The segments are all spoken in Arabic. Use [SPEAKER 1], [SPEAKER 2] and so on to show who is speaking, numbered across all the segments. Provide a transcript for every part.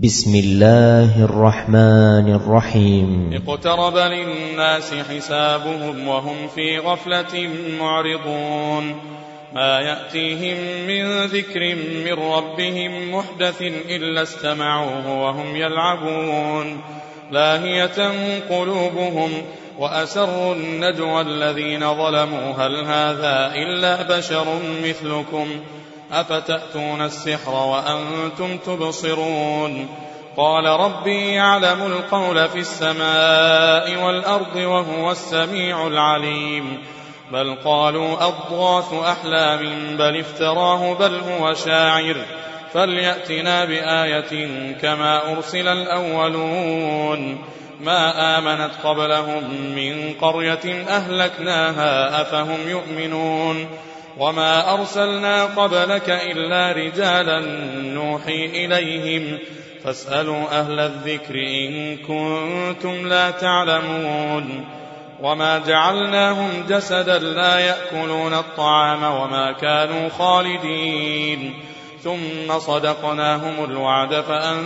[SPEAKER 1] بسم الله الرحمن الرحيم.
[SPEAKER 2] اقترب للناس حسابهم وهم في غفلة معرضون. ما يأتيهم من ذكر من ربهم محدث إلا استمعوه وهم يلعبون. لاهية قلوبهم وأسروا النجوى الذين ظلموا هل هذا إلا بشر مثلكم أفتأتون السحر وأنتم تبصرون. قال ربي يعلم القول في السماء والأرض وهو السميع العليم. بل قالوا أضغاث أحلام بل افتراه بل هو شاعر فليأتنا بآية كما أرسل الأولون. ما آمنت قبلهم من قرية أهلكناها أفهم يؤمنون. وما أرسلنا قبلك إلا رجالا نوحي إليهم فاسألوا أهل الذكر إن كنتم لا تعلمون. وما جعلناهم جسدا لا يأكلون الطعام وما كانوا خالدين. ثم صدقناهم الوعد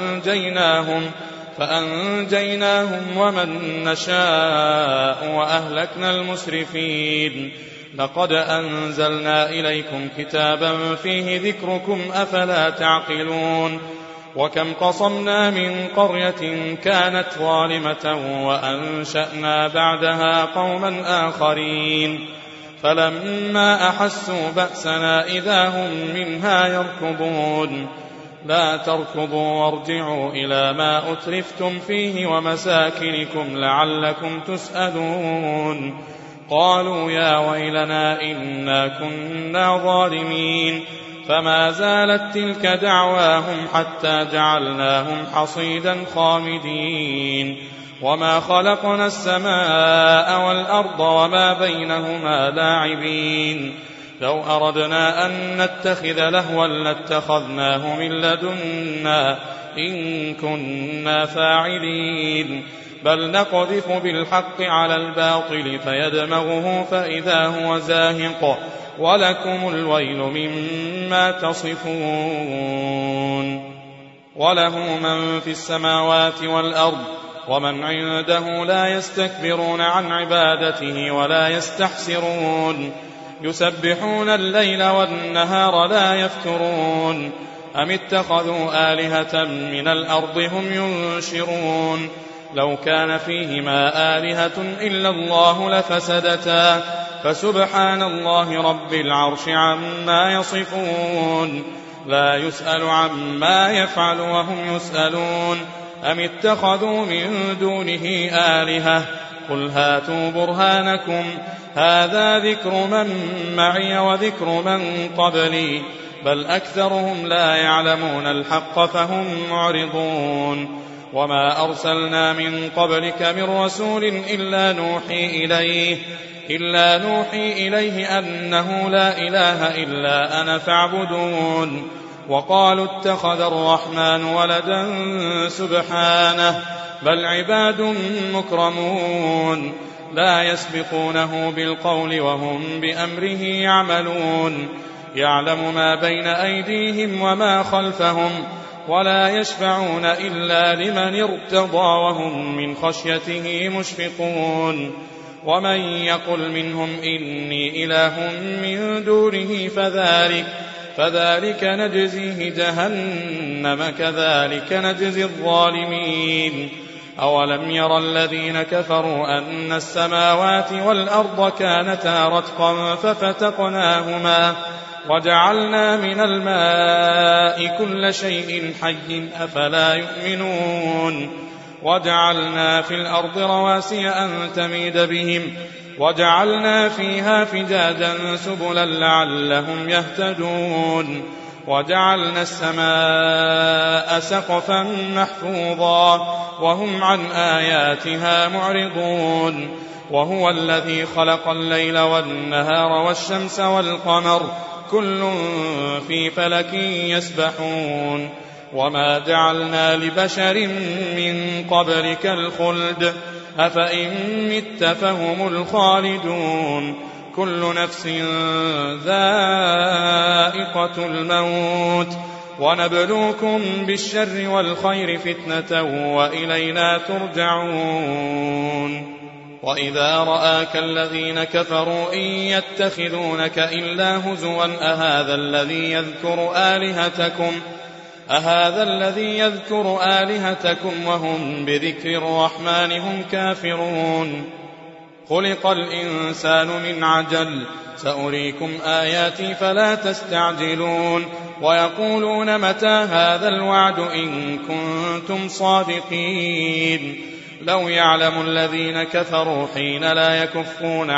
[SPEAKER 2] فأنجيناهم ومن نشاء وأهلكنا المسرفين. لقد أنزلنا إليكم كتابا فيه ذكركم أفلا تعقلون. وكم قصمنا من قرية كانت ظالمة وأنشأنا بعدها قوما آخرين فلما أحسوا بأسنا إذا هم منها يركضون. لا تركضوا وارجعوا إلى ما أترفتم فيه ومساكنكم لعلكم تسألون. قالوا يا ويلنا إنا كنا ظالمين. فما زالت تلك دعواهم حتى جعلناهم حصيدا خامدين. وما خلقنا السماء والأرض وما بينهما لاعبين. لو أردنا أن نتخذ لهوا لاتخذناه من لدنا إن كنا فاعلين. بل نقذف بالحق على الباطل فيدمغه فإذا هو زاهق ولكم الويل مما تصفون. وله من في السماوات والأرض ومن عنده لا يستكبرون عن عبادته ولا يستحسرون. يسبحون الليل والنهار لا يفترون. أم اتخذوا آلهة من الأرض هم ينشرون. لو كان فيهما آلهة إلا الله لفسدتا فسبحان الله رب العرش عما يصفون. لا يسأل عما يفعل وهم يسألون. أم اتخذوا من دونه آلهة قل هاتوا برهانكم هذا ذكر من معي وذكر من قبلي بل أكثرهم لا يعلمون الحق فهم معرضون. وما أرسلنا من قبلك من رسول إلا نوحي إليه أنه لا إله إلا أنا فاعبدون. وقالوا اتخذ الرحمن ولدا سبحانه بل عباد مكرمون لا يسبقونه بالقول وهم بأمره يعملون. يعلم ما بين أيديهم وما خلفهم ولا يشفعون إلا لمن ارتضى وهم من خشيته مشفقون. ومن يقل منهم إني إله من دونه فذلك نجزيه جهنم كذلك نجزي الظالمين. أولم ير الذين كفروا أن السماوات والأرض كانتا رتقا ففتقناهما وجعلنا من الماء كل شيء حي أفلا يؤمنون. وجعلنا في الأرض رواسي أن تميد بهم وجعلنا فيها فجاجا سبلا لعلهم يهتدون. وجعلنا السماء سقفا محفوظا وهم عن آياتها معرضون. وهو الذي خلق الليل والنهار والشمس والقمر كل في فلك يسبحون. وما جعلنا لبشر من قبلك الخلد أفإن مت فهم الخالدون. كل نفس ذائقة الموت ونبلوكم بالشر والخير فتنة وإلينا ترجعون. وإذا رآك الذين كفروا إن يتخذونك إلا هزوا أهذا الذي يذكر آلهتكم وهم بذكر الرحمن هم كافرون. خلق الإنسان من عجل سأريكم آياتي فلا تستعجلون. ويقولون متى هذا الوعد إن كنتم صادقين. لو يعلم الذين كفروا حين لا يكفون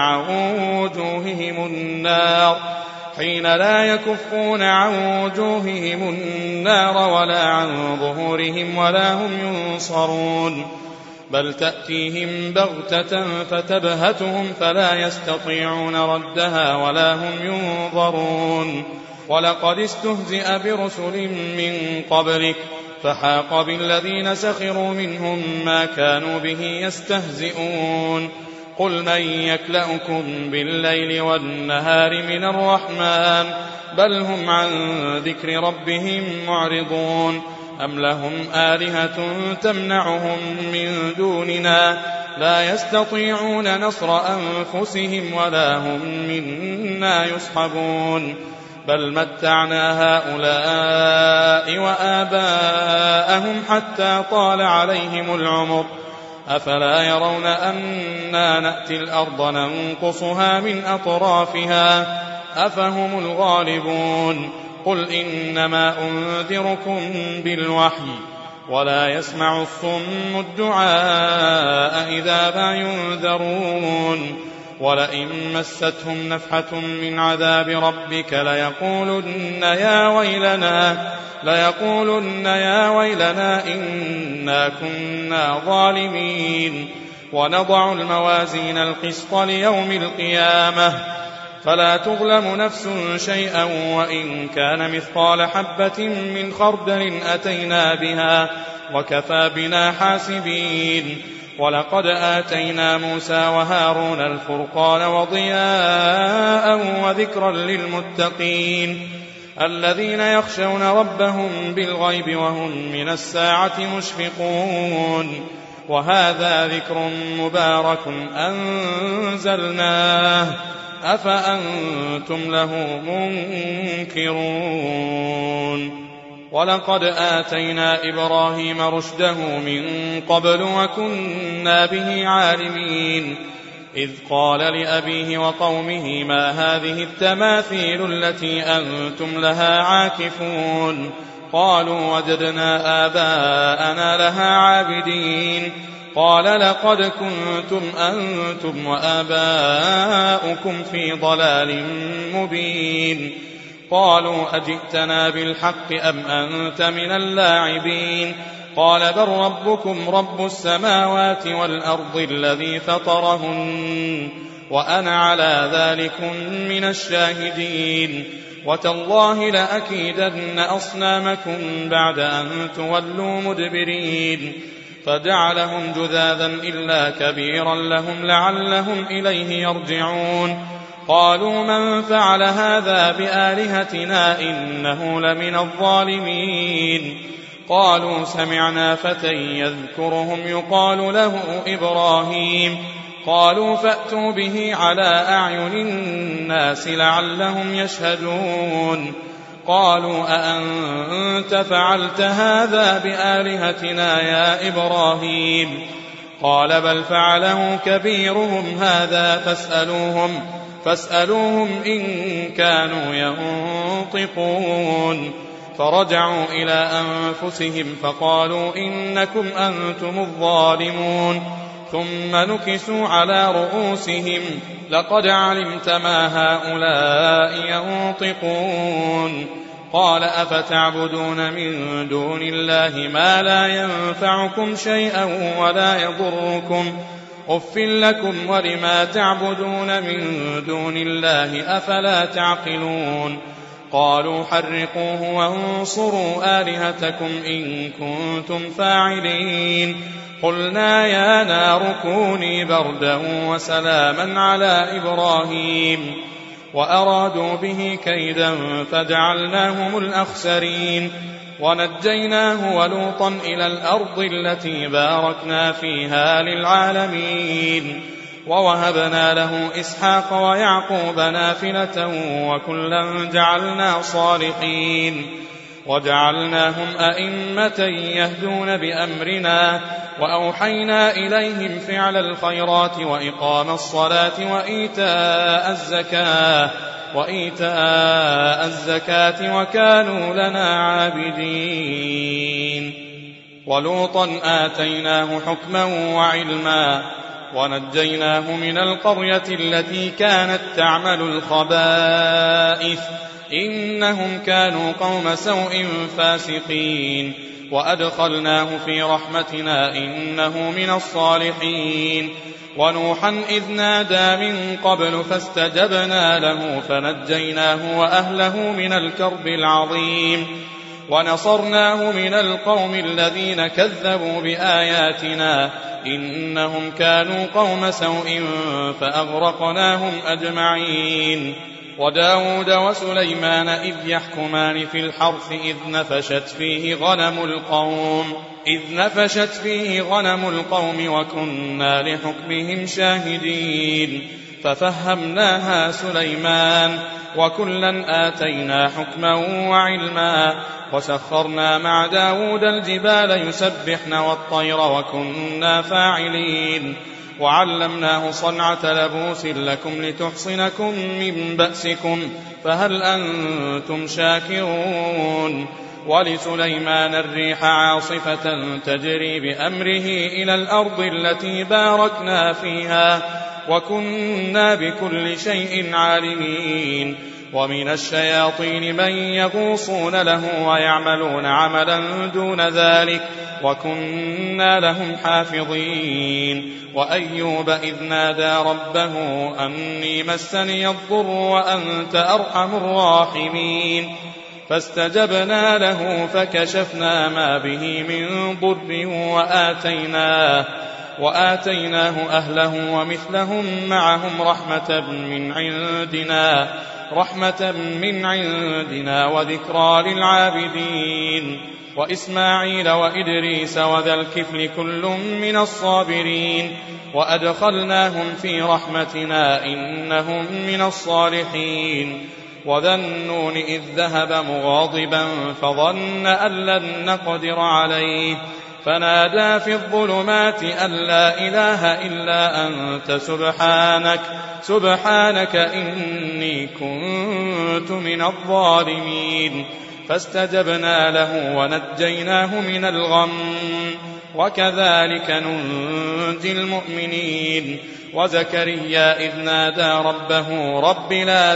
[SPEAKER 2] عن وجوههم النار ولا عن ظهورهم ولا هم ينصرون. بل تأتيهم بغتة فتبهتهم فلا يستطيعون ردها ولا هم ينظرون. ولقد استهزئ برسل من قبلك فحاق بالذين سخروا منهم ما كانوا به يستهزئون. قل من يكلأكم بالليل والنهار من الرحمن بل هم عن ذكر ربهم معرضون. أم لهم آلهة تمنعهم من دوننا لا يستطيعون نصر أنفسهم ولا هم منا يصحبون. بل متعنا هؤلاء وآباءهم حتى طال عليهم العمر أفلا يرون أنا نأتي الأرض ننقصها من أطرافها أفهم الغالبون. قل إنما أنذركم بالوحي ولا يسمع الصم الدعاء إذا ما ينذرون. ولئن مستهم نفحة من عذاب ربك ليقولن يا ويلنا إنا كنا ظالمين. ونضع الموازين القسط ليوم القيامة فلا تظلم نفس شيئا وإن كان مثقال حبة من خردل أتينا بها وكفى بنا حاسبين. ولقد آتينا موسى وهارون الفرقان وضياء وذكرا للمتقين الذين يخشون ربهم بالغيب وهم من الساعة مشفقون. وهذا ذكر مبارك أنزلناه أفأنتم له منكرون. ولقد آتينا إبراهيم رشده من قبل وكنا به عالمين. إذ قال لأبيه وقومه ما هذه التماثيل التي أنتم لها عاكفون. قالوا وجدنا آباءنا لها عابدين. قال لقد كنتم أنتم وآباؤكم في ضلال مبين. قالوا أجئتنا بالحق أم أنت من اللاعبين. قال بل ربكم رب السماوات والأرض الذي فطرهن وأنا على ذلك من الشاهدين. وتالله لأكيدن أصنامكم بعد أن تولوا مدبرين. فجعلهم جذاذا إلا كبيرا لهم لعلهم إليه يرجعون. قالوا من فعل هذا بآلهتنا إنه لمن الظالمين. قالوا سمعنا فتى يذكرهم يقال له إبراهيم. قالوا فأتوا به على أعين الناس لعلهم يشهدون. قالوا أأنت فعلت هذا بآلهتنا يا إبراهيم؟ قال بل فعله كبيرهم هذا فاسألوهم إن كانوا ينطقون. فرجعوا إلى أنفسهم فقالوا إنكم أنتم الظالمون. ثم نكسوا على رؤوسهم لقد علمت ما هؤلاء ينطقون. قال أفتعبدون من دون الله ما لا ينفعكم شيئا ولا يضركم أف لكم ولما تعبدون من دون الله أفلا تعقلون. قالوا حرقوه وانصروا آلهتكم إن كنتم فاعلين. قلنا يا نار كوني بردا وسلاما على إبراهيم. وأرادوا به كيدا فجعلناهم الأخسرين ونجيناه ولوطا إلى الأرض التي باركنا فيها للعالمين ووهبنا له إسحاق ويعقوب نافلة وكلا جعلنا صالحين وجعلناهم أئمة يهدون بأمرنا وأوحينا إليهم فعل الخيرات وإقام الصلاة وإيتاء الزكاة وكانوا لنا عابدين ولوطا آتيناه حكما وعلما ونجيناه من القرية التي كانت تعمل الخبائث إنهم كانوا قوم سوء فاسقين وأدخلناه في رحمتنا إنه من الصالحين ونوحا إذ نادى من قبل فاستجبنا له فنجيناه وأهله من الكرب العظيم ونصرناه من القوم الذين كذبوا بآياتنا إنهم كانوا قوم سوء فأغرقناهم أجمعين وداود وسليمان إذ يحكمان في الحرث إذ نفشت فيه غنم القوم وكنا لحكمهم شاهدين ففهمناها سليمان وكلا آتينا حكما وعلما وسخرنا مع داود الجبال يسبحن والطير وكنا فاعلين وعلمناه صنعة لبوس لكم لتحصنكم من بأسكم فهل أنتم شاكرون ولسليمان الريح عاصفة تجري بأمره إلى الأرض التي باركنا فيها وكنا بكل شيء عالمين ومن الشياطين من يغوصون له ويعملون عملا دون ذلك وكنا لهم حافظين وأيوب إذ نادى ربه أني مسني الضر وأنت أرحم الراحمين فاستجبنا له فكشفنا ما به من ضر وآتيناه أهله ومثلهم معهم رحمة من عندنا وذكرى للعابدين وإسماعيل وإدريس وذا الكفل كل من الصابرين وأدخلناهم في رحمتنا إنهم من الصالحين وذا النون إذ ذهب مغاضبا فظن أن لن نقدر عليه فنادى في الظلمات أن لا إله إلا أنت سبحانك إني كنت من الظالمين فاستجبنا له ونجيناه من الغم وكذلك ننجي المؤمنين وزكريا إذ نادى ربه رب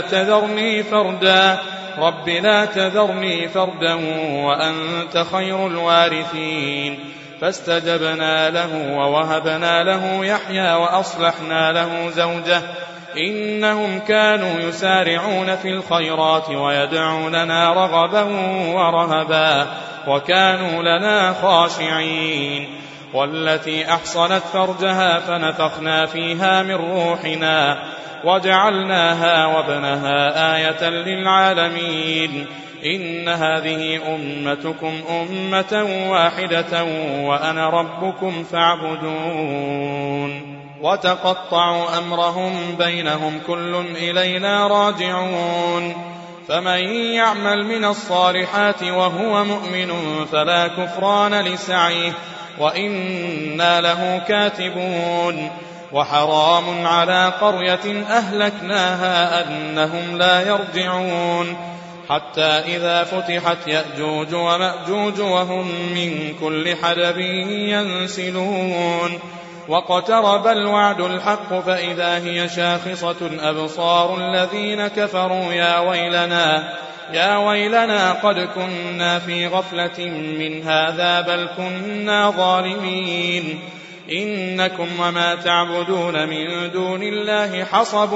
[SPEAKER 2] لا تذرني فردا وأنت خير الوارثين فاستجبنا له ووهبنا له يحيى وأصلحنا له زوجه إنهم كانوا يسارعون في الخيرات ويدعوننا رغبا ورهبا وكانوا لنا خاشعين والتي أحصنت فرجها فنفخنا فيها من روحنا وجعلناها وابنها آية للعالمين إن هذه أمتكم أمة واحدة وأنا ربكم فاعبدون وتقطعوا أمرهم بينهم كل إلينا راجعون فمن يعمل من الصالحات وهو مؤمن فلا كفران لسعيه وإنا له كاتبون وحرام على قرية أهلكناها أنهم لا يرجعون حتى إذا فتحت يأجوج ومأجوج وهم من كل حدب ينسلون واقترب الوعد الحق فإذا هي شاخصة أبصار الذين كفروا يا ويلنا قد كنا في غفلة من هذا بل كنا ظالمين إنكم وما تعبدون من دون الله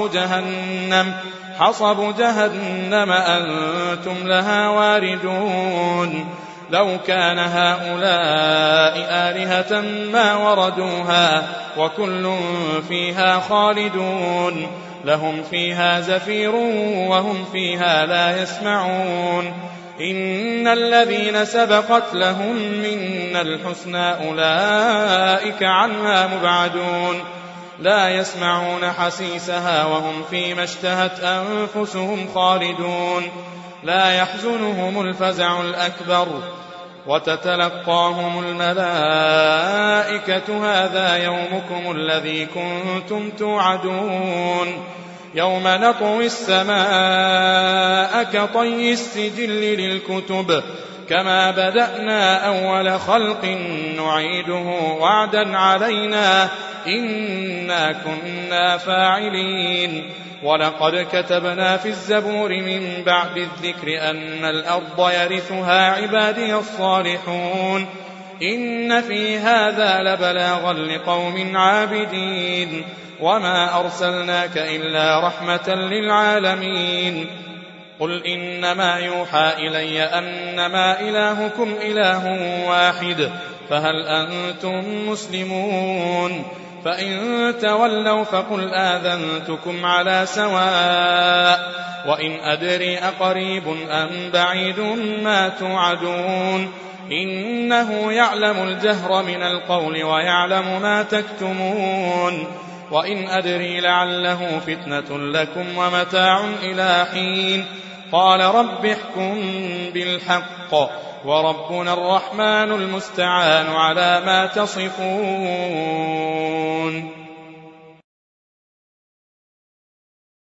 [SPEAKER 2] حصب جهنم أنتم لها واردون لو كان هؤلاء آلهة ما وردوها وكل فيها خالدون لهم فيها زفير وهم فيها لا يسمعون إن الذين سبقت لهم منا الحسنى أولئك عنها مبعدون لا يسمعون حسيسها وهم فيما اشتهت أنفسهم خالدون لا يحزنهم الفزع الأكبر وتتلقاهم الملائكة هذا يومكم الذي كنتم توعدون يوم نطوي السماء كطي السجل للكتب كما بدأنا أول خلق نعيده وعدا علينا إنا كنا فاعلين ولقد كتبنا في الزبور من بعد الذكر أن الأرض يرثها عبادي الصالحون إن في هذا لبلاغا لقوم عابدين وما أرسلناك إلا رحمة للعالمين قل إنما يوحى إلي أنما إلهكم إله واحد فهل أنتم مسلمون فإن تولوا فقل آذنتكم على سواء وإن أدري أقريب أم بعيد ما توعدون إنه يعلم الجهر من القول ويعلم ما تكتمون وإن أدري لعله فتنة لكم ومتاع إلى حين قال رب احكم بالحق وربنا الرحمن المستعان على ما تصفون